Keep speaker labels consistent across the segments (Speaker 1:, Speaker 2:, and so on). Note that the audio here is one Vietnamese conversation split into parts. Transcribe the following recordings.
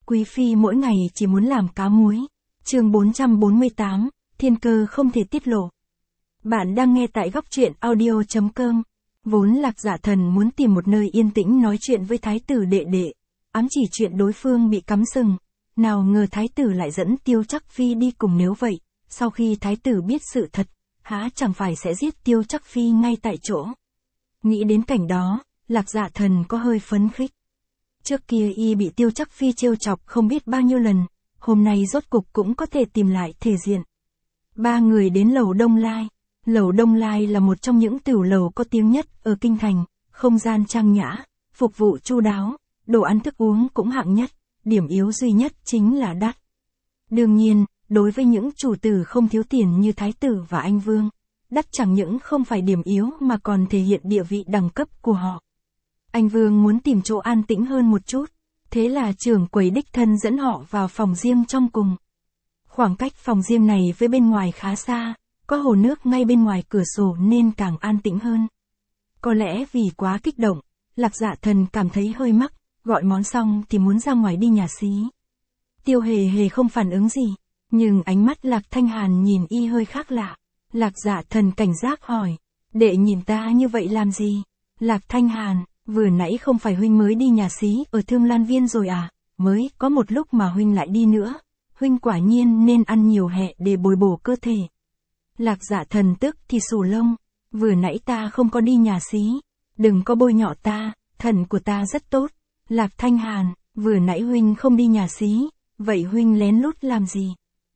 Speaker 1: quý phi mỗi ngày chỉ muốn làm cá muối. Chương 448, thiên cơ không thể tiết lộ. Bạn đang nghe tại góc truyện audio.com. Vốn Lạc Dạ Thần muốn tìm một nơi yên tĩnh nói chuyện với thái tử đệ đệ, ám chỉ chuyện đối phương bị cắm sừng. Nào ngờ thái tử lại dẫn Tiêu Trắc Phi đi cùng, nếu vậy, sau khi thái tử biết sự thật, há chẳng phải sẽ giết Tiêu Trắc Phi ngay tại chỗ. Nghĩ đến cảnh đó, Lạc Dạ Thần có hơi phấn khích. Trước kia y bị Tiêu Trắc Phi trêu chọc không biết bao nhiêu lần, hôm nay rốt cục cũng có thể tìm lại thể diện. Ba người đến lầu Đông Lai. Lầu Đông Lai là một trong những tửu lầu có tiếng nhất ở kinh thành, không gian trang nhã, phục vụ chu đáo, đồ ăn thức uống cũng hạng nhất, điểm yếu duy nhất chính là đắt. Đương nhiên, đối với những chủ tử không thiếu tiền như thái tử và anh vương, đắt chẳng những không phải điểm yếu mà còn thể hiện địa vị đẳng cấp của họ. Anh vương muốn tìm chỗ an tĩnh hơn một chút, thế là trưởng quầy đích thân dẫn họ vào phòng riêng trong cùng. Khoảng cách phòng riêng này với bên ngoài khá xa, có hồ nước ngay bên ngoài cửa sổ nên càng an tĩnh hơn. Có lẽ vì quá kích động, Lạc Dạ Thần cảm thấy hơi mắc, gọi món xong thì muốn ra ngoài đi nhà xí. Tiêu Hề Hề không phản ứng gì, nhưng ánh mắt Lạc Thanh Hàn nhìn y hơi khác lạ. Lạc Dạ Thần cảnh giác hỏi, đệ nhìn ta như vậy làm gì? Lạc Thanh Hàn, vừa nãy không phải huynh mới đi nhà xí ở Thương Lan Viên rồi à? Mới có một lúc mà huynh lại đi nữa. Huynh quả nhiên nên ăn nhiều hẹ để bồi bổ cơ thể. Lạc Dạ Thần tức thì xù lông, vừa nãy ta không có đi nhà xí, đừng có bôi nhọ ta, thần của ta rất tốt. Lạc Thanh Hàn, vừa nãy huynh không đi nhà xí, vậy huynh lén lút làm gì?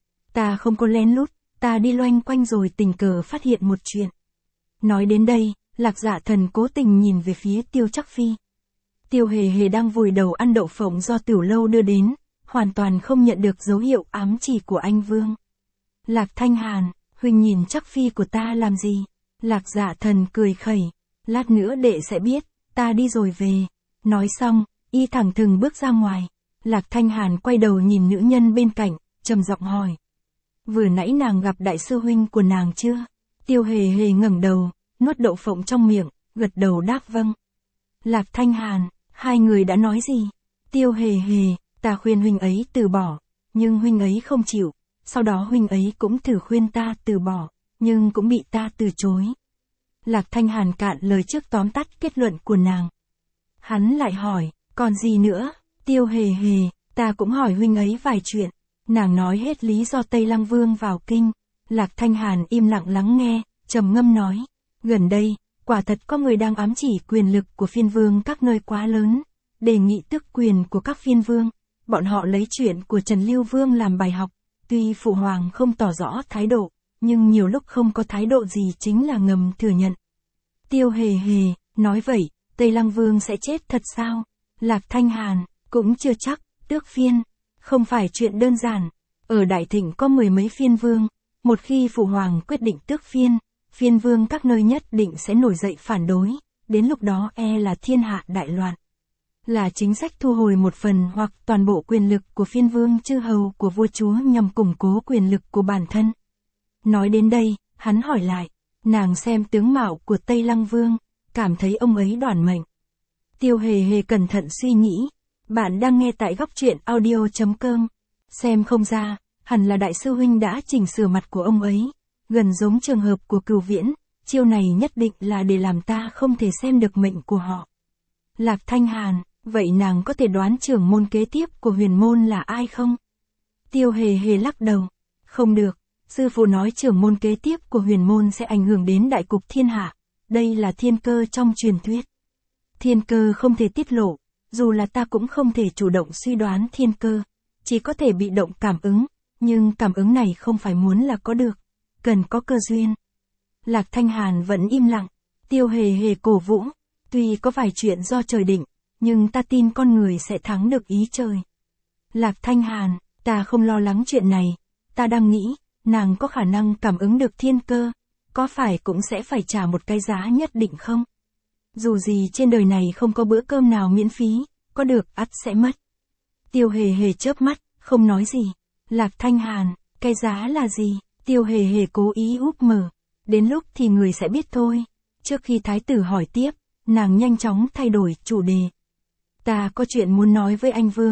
Speaker 1: Ta không có lén lút, ta đi loanh quanh rồi tình cờ phát hiện một chuyện. Nói đến đây, Lạc Dạ Thần cố tình nhìn về phía Tiêu Trắc Phi. Tiêu Hề Hề đang vùi đầu ăn đậu phộng do tiểu lâu đưa đến, hoàn toàn không nhận được dấu hiệu ám chỉ của anh vương. Lạc Thanh Hàn, huynh nhìn Trắc Phi của ta làm gì? Lạc Dạ Thần cười khẩy, lát nữa đệ sẽ biết, ta đi rồi về. Nói xong, y thẳng thừng bước ra ngoài. Lạc Thanh Hàn quay đầu nhìn nữ nhân bên cạnh, trầm giọng hỏi. Vừa nãy nàng gặp đại sư huynh của nàng chưa? Tiêu Hề Hề ngẩng đầu, nuốt đậu phộng trong miệng, gật đầu đáp vâng. Lạc Thanh Hàn, hai người đã nói gì? Tiêu Hề Hề, ta khuyên huynh ấy từ bỏ, nhưng huynh ấy không chịu. Sau đó huynh ấy cũng thử khuyên ta từ bỏ, nhưng cũng bị ta từ chối. Lạc Thanh Hàn cạn lời trước tóm tắt kết luận của nàng. Hắn lại hỏi, còn gì nữa? Tiêu Hề Hề, ta cũng hỏi huynh ấy vài chuyện. Nàng nói hết lý do Tây Lăng Vương vào kinh. Lạc Thanh Hàn im lặng lắng nghe, trầm ngâm nói. Gần đây, quả thật có người đang ám chỉ quyền lực của phiên vương các nơi quá lớn, đề nghị tước quyền của các phiên vương. Bọn họ lấy chuyện của Trần Lưu Vương làm bài học. Tuy Phụ Hoàng không tỏ rõ thái độ, nhưng nhiều lúc không có thái độ gì chính là ngầm thừa nhận. Tiêu Hề Hề, nói vậy, Tây Lăng Vương sẽ chết thật sao? Lạc Thanh Hàn, cũng chưa chắc, tước phiên. Không phải chuyện đơn giản. Ở Đại Thịnh có mười mấy phiên vương. Một khi Phụ Hoàng quyết định tước phiên, phiên vương các nơi nhất định sẽ nổi dậy phản đối. Đến lúc đó e là thiên hạ đại loạn. Là chính sách thu hồi một phần hoặc toàn bộ quyền lực của phiên vương chư hầu của vua chúa nhằm củng cố quyền lực của bản thân. Nói đến đây, hắn hỏi lại, nàng xem tướng mạo của Tây Lăng Vương, cảm thấy ông ấy đoản mệnh. Tiêu Hề Hề cẩn thận suy nghĩ, bạn đang nghe tại góc truyện audio.com, xem không ra, hẳn là đại sư huynh đã chỉnh sửa mặt của ông ấy, gần giống trường hợp của Cửu Viễn, chiêu này nhất định là để làm ta không thể xem được mệnh của họ. Lạc Thanh Hàn, vậy nàng có thể đoán trưởng môn kế tiếp của huyền môn là ai không? Tiêu Hề Hề lắc đầu. Không được, sư phụ nói trưởng môn kế tiếp của huyền môn sẽ ảnh hưởng đến đại cục thiên hạ. Đây là thiên cơ trong truyền thuyết. Thiên cơ không thể tiết lộ, dù là ta cũng không thể chủ động suy đoán thiên cơ, chỉ có thể bị động cảm ứng, nhưng cảm ứng này không phải muốn là có được, cần có cơ duyên. Lạc Thanh Hàn vẫn im lặng, Tiêu Hề Hề cổ vũ, tuy có vài chuyện do trời định, nhưng ta tin con người sẽ thắng được ý trời. Lạc Thanh Hàn, ta không lo lắng chuyện này, ta đang nghĩ, nàng có khả năng cảm ứng được thiên cơ, có phải cũng sẽ phải trả một cái giá nhất định không? Dù gì trên đời này không có bữa cơm nào miễn phí, có được ắt sẽ mất. Tiêu Hề Hề chớp mắt, không nói gì. Lạc Thanh Hàn, cái giá là gì? Tiêu Hề Hề cố ý úp mở. Đến lúc thì người sẽ biết thôi. Trước khi thái tử hỏi tiếp, nàng nhanh chóng thay đổi chủ đề. Ta có chuyện muốn nói với anh Vương,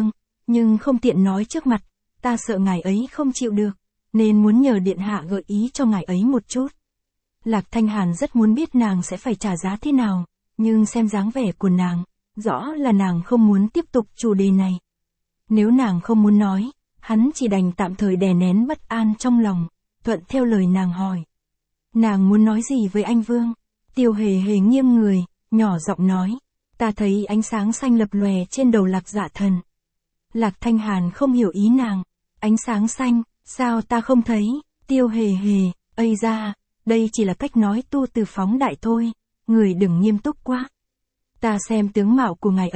Speaker 1: nhưng không tiện nói trước mặt, ta sợ ngài ấy không chịu được, nên muốn nhờ điện hạ gợi ý cho ngài ấy một chút. Lạc Thanh Hàn rất muốn biết nàng sẽ phải trả giá thế nào, nhưng xem dáng vẻ của nàng, rõ là nàng không muốn tiếp tục chủ đề này. Nếu nàng không muốn nói, hắn chỉ đành tạm thời đè nén bất an trong lòng, thuận theo lời nàng hỏi. Nàng muốn nói gì với anh Vương? Tiêu Hề Hề nghiêng người, nhỏ giọng nói. Ta thấy ánh sáng xanh lập lòe trên đầu Lạc Dạ Thần. Lạc Thanh Hàn không hiểu ý nàng. Ánh sáng xanh, sao ta không thấy? Tiêu Hề Hề, ây ra, đây chỉ là cách nói tu từ phóng đại thôi, người đừng nghiêm túc quá. Ta xem tướng mạo của ngài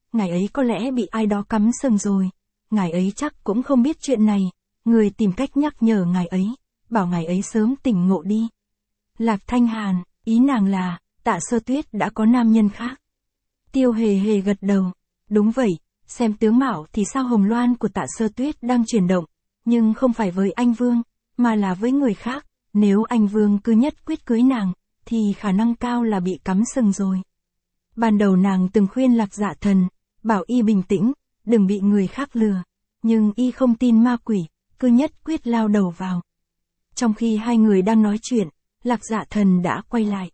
Speaker 1: ấy có lẽ bị ai đó cắm sừng rồi. Ngài ấy chắc cũng không biết chuyện này, người tìm cách nhắc nhở ngài ấy, bảo ngài ấy sớm tỉnh ngộ đi. Lạc Thanh Hàn, ý nàng là, Tạ Sơ Tuyết đã có nam nhân khác. Tiêu Hề Hề gật đầu, đúng vậy, xem tướng mạo thì sao hồng loan của Tạ Sơ Tuyết đang chuyển động, nhưng không phải với anh Vương, mà là với người khác, nếu anh Vương cứ nhất quyết cưới nàng, thì khả năng cao là bị cắm sừng rồi. Ban đầu nàng từng khuyên Lạc Dạ Thần, bảo y bình tĩnh, đừng bị người khác lừa, nhưng y không tin ma quỷ, cứ nhất quyết lao đầu vào. Trong khi hai người đang nói chuyện, Lạc Dạ Thần đã quay lại.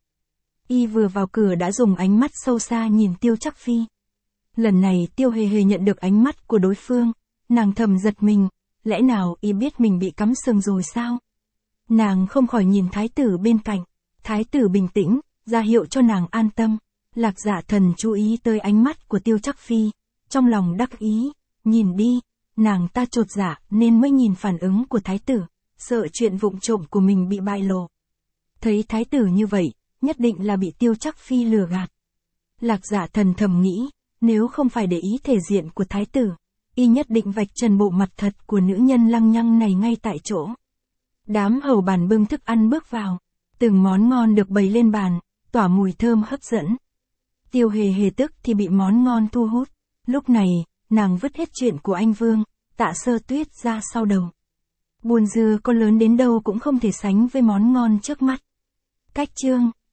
Speaker 1: Y vừa vào cửa đã dùng ánh mắt sâu xa nhìn Tiêu Trắc Phi. Lần này Tiêu Hề Hề nhận được ánh mắt của đối phương, nàng thầm giật mình, lẽ nào y biết mình bị cắm sừng rồi sao? Nàng không khỏi nhìn thái tử bên cạnh, thái tử bình tĩnh, ra hiệu cho nàng an tâm. Lạc Dạ Thần chú ý tới ánh mắt của Tiêu Trắc Phi, trong lòng đắc ý, nhìn đi, nàng ta chột dạ nên mới nhìn phản ứng của thái tử, sợ chuyện vụng trộm của mình bị bại lộ. Thấy thái tử như vậy, nhất định là bị Tiêu Trắc Phi lừa gạt. Lạc Dạ Thần thầm nghĩ, nếu không phải để ý thể diện của thái tử, y nhất định vạch trần bộ mặt thật của nữ nhân lăng nhăng này ngay tại chỗ. Đám hầu bàn bưng thức ăn bước vào, từng món ngon được bày lên bàn, tỏa mùi thơm hấp dẫn. Tiêu Hề Hề tức thì bị món ngon thu hút, lúc này, nàng vứt hết chuyện của anh Vương, Tạ Sơ Tuyết ra sau đầu. Buồn dưa có lớn đến đâu cũng không thể sánh với món ngon trước mắt. Cách chương